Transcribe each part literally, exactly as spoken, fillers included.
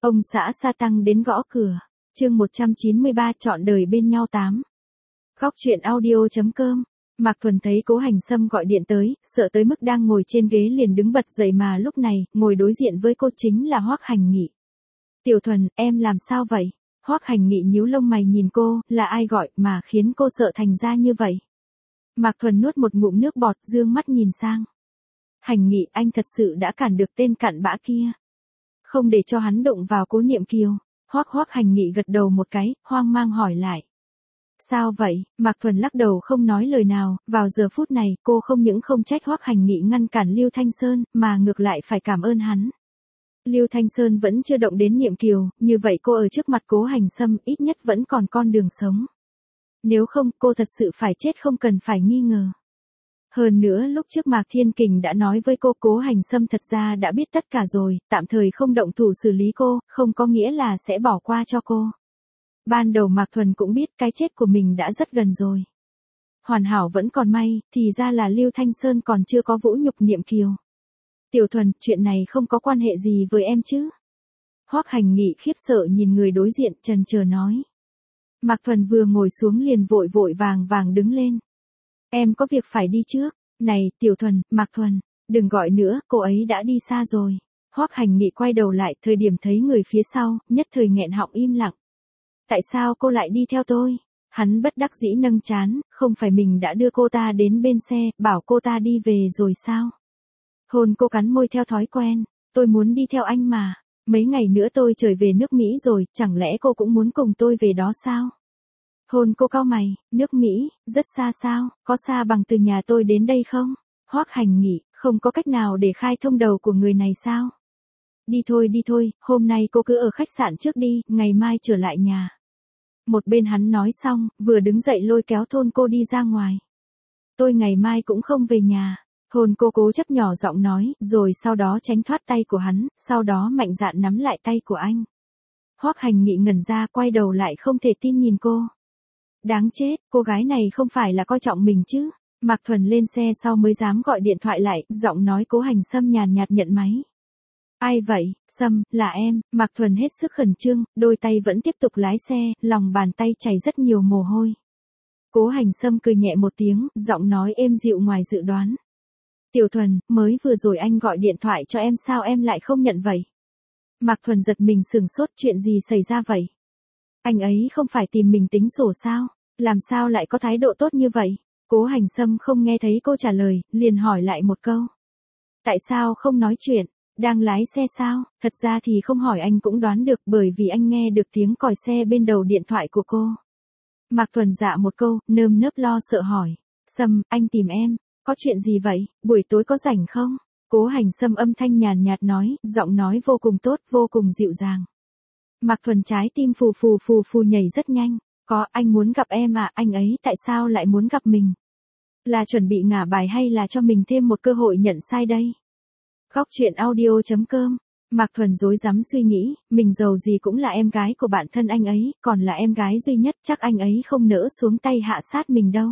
Ông xã Sa Tăng đến gõ cửa. Chương một trăm chín mươi ba chọn đời bên nhau tám. Góc truyện audio.com. Mạc Thuần thấy Cố Hành Sâm gọi điện tới, sợ tới mức đang ngồi trên ghế liền đứng bật dậy mà lúc này, ngồi đối diện với cô chính là Hoắc Hành Nghị. Tiểu Thuần, em làm sao vậy? Hoắc Hành Nghị nhíu lông mày nhìn cô, là ai gọi mà khiến cô sợ thành ra như vậy? Mạc Thuần nuốt một ngụm nước bọt, dương mắt nhìn sang. Hành Nghị, anh thật sự đã cản được tên cặn bã kia. Không để cho hắn đụng vào Cố Niệm Kiều. Hoắc Hoắc Hành Nghị gật đầu một cái, hoang mang hỏi lại. Sao vậy? Mạc Thuần lắc đầu không nói lời nào, vào giờ phút này, cô không những không trách Hoắc Hành Nghị ngăn cản Lưu Thanh Sơn, mà ngược lại phải cảm ơn hắn. Lưu Thanh Sơn vẫn chưa động đến Niệm Kiều, như vậy cô ở trước mặt Cố Hành Sâm ít nhất vẫn còn con đường sống. Nếu không, cô thật sự phải chết không cần phải nghi ngờ. Hơn nữa lúc trước Mạc Thiên Kình đã nói với cô Cố Hành Sâm thật ra đã biết tất cả rồi, tạm thời không động thủ xử lý cô, không có nghĩa là sẽ bỏ qua cho cô. Ban đầu Mạc Thuần cũng biết cái chết của mình đã rất gần rồi. Hoàn hảo vẫn còn may, thì ra là Lưu Thanh Sơn còn chưa có vũ nhục Niệm Kiều. Tiểu Thuần, chuyện này không có quan hệ gì với em chứ? Hoắc Hành Nghị khiếp sợ nhìn người đối diện chần chờ nói. Mạc Thuần vừa ngồi xuống liền vội vội vàng vàng đứng lên. Em có việc phải đi trước. Này, Tiểu Thuần, Mạc Thuần, đừng gọi nữa, cô ấy đã đi xa rồi. Hoắc Hành Nghị quay đầu lại, thời điểm thấy người phía sau, nhất thời nghẹn họng im lặng. Tại sao cô lại đi theo tôi? Hắn bất đắc dĩ nâng trán, không phải mình đã đưa cô ta đến bên xe, bảo cô ta đi về rồi sao? Hôn cô cắn môi theo thói quen, tôi muốn đi theo anh mà. Mấy ngày nữa tôi trở về nước Mỹ rồi, chẳng lẽ cô cũng muốn cùng tôi về đó sao? Hôn cô cau mày, nước Mỹ, rất xa sao, có xa bằng từ nhà tôi đến đây không? Hoắc Hành Nghị, không có cách nào để khai thông đầu của người này sao? Đi thôi đi thôi, hôm nay cô cứ ở khách sạn trước đi, ngày mai trở lại nhà. Một bên hắn nói xong, vừa đứng dậy lôi kéo Thôn cô đi ra ngoài. Tôi ngày mai cũng không về nhà. Thôn cô cố chấp nhỏ giọng nói, rồi sau đó tránh thoát tay của hắn, sau đó mạnh dạn nắm lại tay của anh. Hoắc Hành Nghị ngẩn ra quay đầu lại không thể tin nhìn cô. Đáng chết, cô gái này không phải là coi trọng mình chứ. Mạc Thuần lên xe sau mới dám gọi điện thoại lại, giọng nói Cố Hành Sâm nhàn nhạt nhận máy. Ai vậy? Sâm, là em. Mạc Thuần hết sức khẩn trương, đôi tay vẫn tiếp tục lái xe, lòng bàn tay chảy rất nhiều mồ hôi. Cố Hành Sâm cười nhẹ một tiếng, giọng nói êm dịu ngoài dự đoán. Tiểu Thuần, mới vừa rồi anh gọi điện thoại cho em sao em lại không nhận vậy? Mạc Thuần giật mình sửng sốt, chuyện gì xảy ra vậy? Anh ấy không phải tìm mình tính sổ sao? Làm sao lại có thái độ tốt như vậy? Cố Hành Sâm không nghe thấy cô trả lời, liền hỏi lại một câu. Tại sao không nói chuyện? Đang lái xe sao? Thật ra thì không hỏi anh cũng đoán được bởi vì anh nghe được tiếng còi xe bên đầu điện thoại của cô. Mạc Thuần dạ một câu, nơm nớp lo sợ hỏi. Sâm, anh tìm em. Có chuyện gì vậy? Buổi tối có rảnh không? Cố Hành Sâm âm thanh nhàn nhạt nói, giọng nói vô cùng tốt, vô cùng dịu dàng. Mạc Thuần trái tim phù phù phù phù nhảy rất nhanh. Có, anh muốn gặp em à, anh ấy tại sao lại muốn gặp mình? Là chuẩn bị ngả bài hay là cho mình thêm một cơ hội nhận sai đây? Góc truyện audio.com. Mạc Thuần rối rắm suy nghĩ, mình giàu gì cũng là em gái của bạn thân anh ấy, còn là em gái duy nhất, chắc anh ấy không nỡ xuống tay hạ sát mình đâu.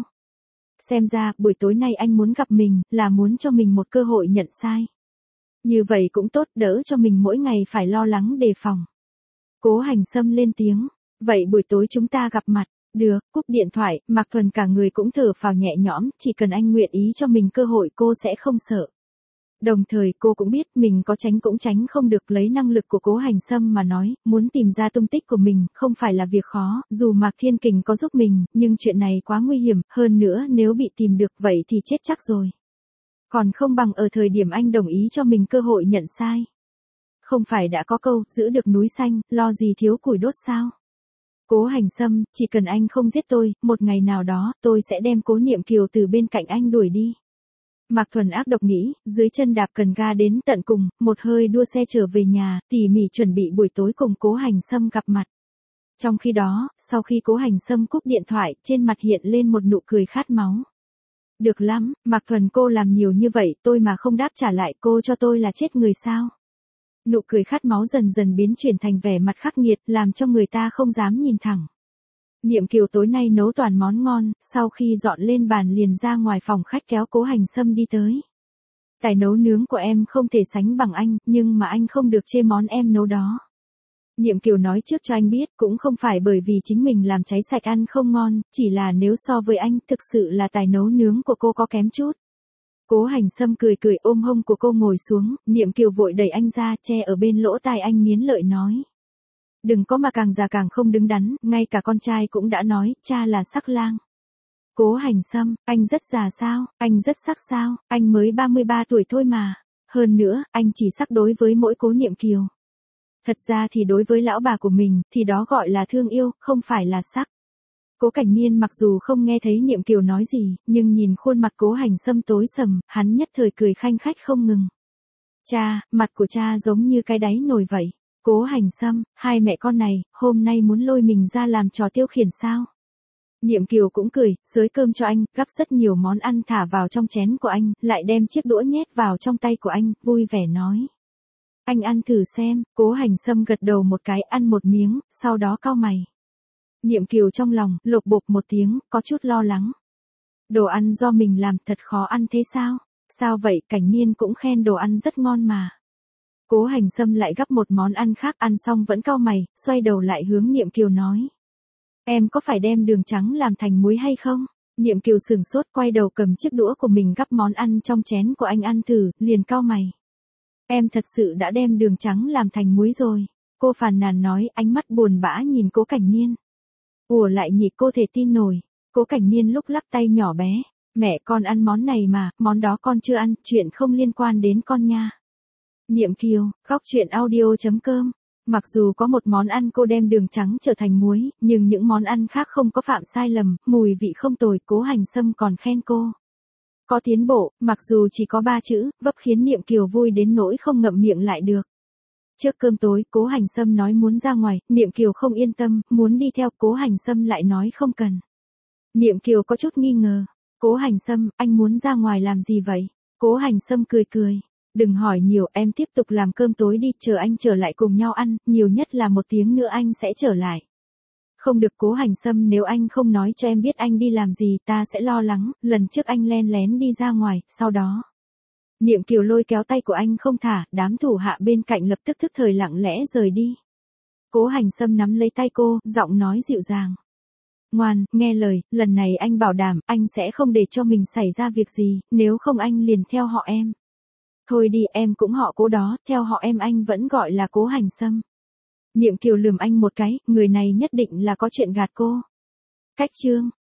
Xem ra, buổi tối nay anh muốn gặp mình, là muốn cho mình một cơ hội nhận sai. Như vậy cũng tốt, đỡ cho mình mỗi ngày phải lo lắng đề phòng. Cố Hành Sâm lên tiếng. Vậy buổi tối chúng ta gặp mặt. Được, cúp điện thoại, Mạc Thuần cả người cũng thở phào nhẹ nhõm, chỉ cần anh nguyện ý cho mình cơ hội cô sẽ không sợ. Đồng thời cô cũng biết mình có tránh cũng tránh không được, lấy năng lực của Cố Hành Sâm mà nói, muốn tìm ra tung tích của mình không phải là việc khó, dù Mạc Thiên Kình có giúp mình, nhưng chuyện này quá nguy hiểm, hơn nữa nếu bị tìm được vậy thì chết chắc rồi. Còn không bằng ở thời điểm anh đồng ý cho mình cơ hội nhận sai. Không phải đã có câu, giữ được núi xanh, lo gì thiếu củi đốt sao? Cố Hành Sâm, chỉ cần anh không giết tôi, một ngày nào đó, tôi sẽ đem Cố Niệm Kiều từ bên cạnh anh đuổi đi. Mạc Thuần ác độc nghĩ, dưới chân đạp cần ga đến tận cùng, một hơi đua xe trở về nhà, tỉ mỉ chuẩn bị buổi tối cùng Cố Hành Sâm gặp mặt. Trong khi đó, sau khi Cố Hành Sâm cúp điện thoại, trên mặt hiện lên một nụ cười khát máu. Được lắm, Mạc Thuần cô làm nhiều như vậy, tôi mà không đáp trả lại cô cho tôi là chết người sao? Nụ cười khát máu dần dần biến chuyển thành vẻ mặt khắc nghiệt, làm cho người ta không dám nhìn thẳng. Niệm Kiều tối nay nấu toàn món ngon, sau khi dọn lên bàn liền ra ngoài phòng khách kéo Cố Hành Sâm đi tới. Tài nấu nướng của em không thể sánh bằng anh, nhưng mà anh không được chê món em nấu đó. Niệm Kiều nói trước cho anh biết, cũng không phải bởi vì chính mình làm cháy sạch ăn không ngon, chỉ là nếu so với anh, thực sự là tài nấu nướng của cô có kém chút. Cố Hành Sâm cười cười ôm hông của cô ngồi xuống, Niệm Kiều vội đẩy anh ra, che ở bên lỗ tai anh nghiến lợi nói. Đừng có mà càng già càng không đứng đắn, ngay cả con trai cũng đã nói, cha là sắc lang. Cố Hành Sâm, anh rất già sao, anh rất sắc sao, anh mới ba mươi ba tuổi thôi mà. Hơn nữa, anh chỉ sắc đối với mỗi Cố Niệm Kiều. Thật ra thì đối với lão bà của mình, thì đó gọi là thương yêu, không phải là sắc. Cố Cảnh Niên mặc dù không nghe thấy Niệm Kiều nói gì, nhưng nhìn khuôn mặt Cố Hành Sâm tối sầm, hắn nhất thời cười khanh khách không ngừng. Cha, mặt của cha giống như cái đáy nồi vậy. Cố Hành Sâm, hai mẹ con này, hôm nay muốn lôi mình ra làm trò tiêu khiển sao? Niệm Kiều cũng cười, xới cơm cho anh, gắp rất nhiều món ăn thả vào trong chén của anh, lại đem chiếc đũa nhét vào trong tay của anh, vui vẻ nói. Anh ăn thử xem, Cố Hành Sâm gật đầu một cái, ăn một miếng, sau đó cau mày. Niệm Kiều trong lòng, lột bột một tiếng, có chút lo lắng. Đồ ăn do mình làm thật khó ăn thế sao? Sao vậy, Cảnh Niên cũng khen đồ ăn rất ngon mà. Cố Hành Sâm lại gắp một món ăn khác, ăn xong vẫn cau mày, xoay đầu lại hướng Niệm Kiều nói. Em có phải đem đường trắng làm thành muối hay không? Niệm Kiều sừng sốt quay đầu cầm chiếc đũa của mình gắp món ăn trong chén của anh ăn thử, liền cau mày. Em thật sự đã đem đường trắng làm thành muối rồi. Cô phàn nàn nói, ánh mắt buồn bã nhìn Cố Cảnh Niên. Ủa lại nhỉ, cô thể tin nổi. Cố Cảnh Niên lúc lắc tay nhỏ bé. Mẹ con ăn món này mà, món đó con chưa ăn, chuyện không liên quan đến con nha. Niệm Kiều, góc chuyện audio chấm com. Mặc dù có một món ăn cô đem đường trắng trở thành muối, nhưng những món ăn khác không có phạm sai lầm, mùi vị không tồi, Cố Hành Sâm còn khen cô. Có tiến bộ, mặc dù chỉ có ba chữ, vấp khiến Niệm Kiều vui đến nỗi không ngậm miệng lại được. Trước cơm tối, Cố Hành Sâm nói muốn ra ngoài, Niệm Kiều không yên tâm, muốn đi theo, Cố Hành Sâm lại nói không cần. Niệm Kiều có chút nghi ngờ. Cố Hành Sâm, anh muốn ra ngoài làm gì vậy? Cố Hành Sâm cười cười. Đừng hỏi nhiều, em tiếp tục làm cơm tối đi, chờ anh trở lại cùng nhau ăn, nhiều nhất là một tiếng nữa anh sẽ trở lại. Không được Cố Hành Sâm, nếu anh không nói cho em biết anh đi làm gì, ta sẽ lo lắng, lần trước anh len lén đi ra ngoài, sau đó. Niệm Kiều lôi kéo tay của anh không thả, đám thủ hạ bên cạnh lập tức thức thời lặng lẽ rời đi. Cố Hành Sâm nắm lấy tay cô, giọng nói dịu dàng. Ngoan, nghe lời, lần này anh bảo đảm, anh sẽ không để cho mình xảy ra việc gì, nếu không anh liền theo họ em. Thôi đi, em cũng họ Cố đó, theo họ em anh vẫn gọi là Cố Hành Sâm. Niệm Kiều lườm anh một cái, người này nhất định là có chuyện gạt cô. Cách chương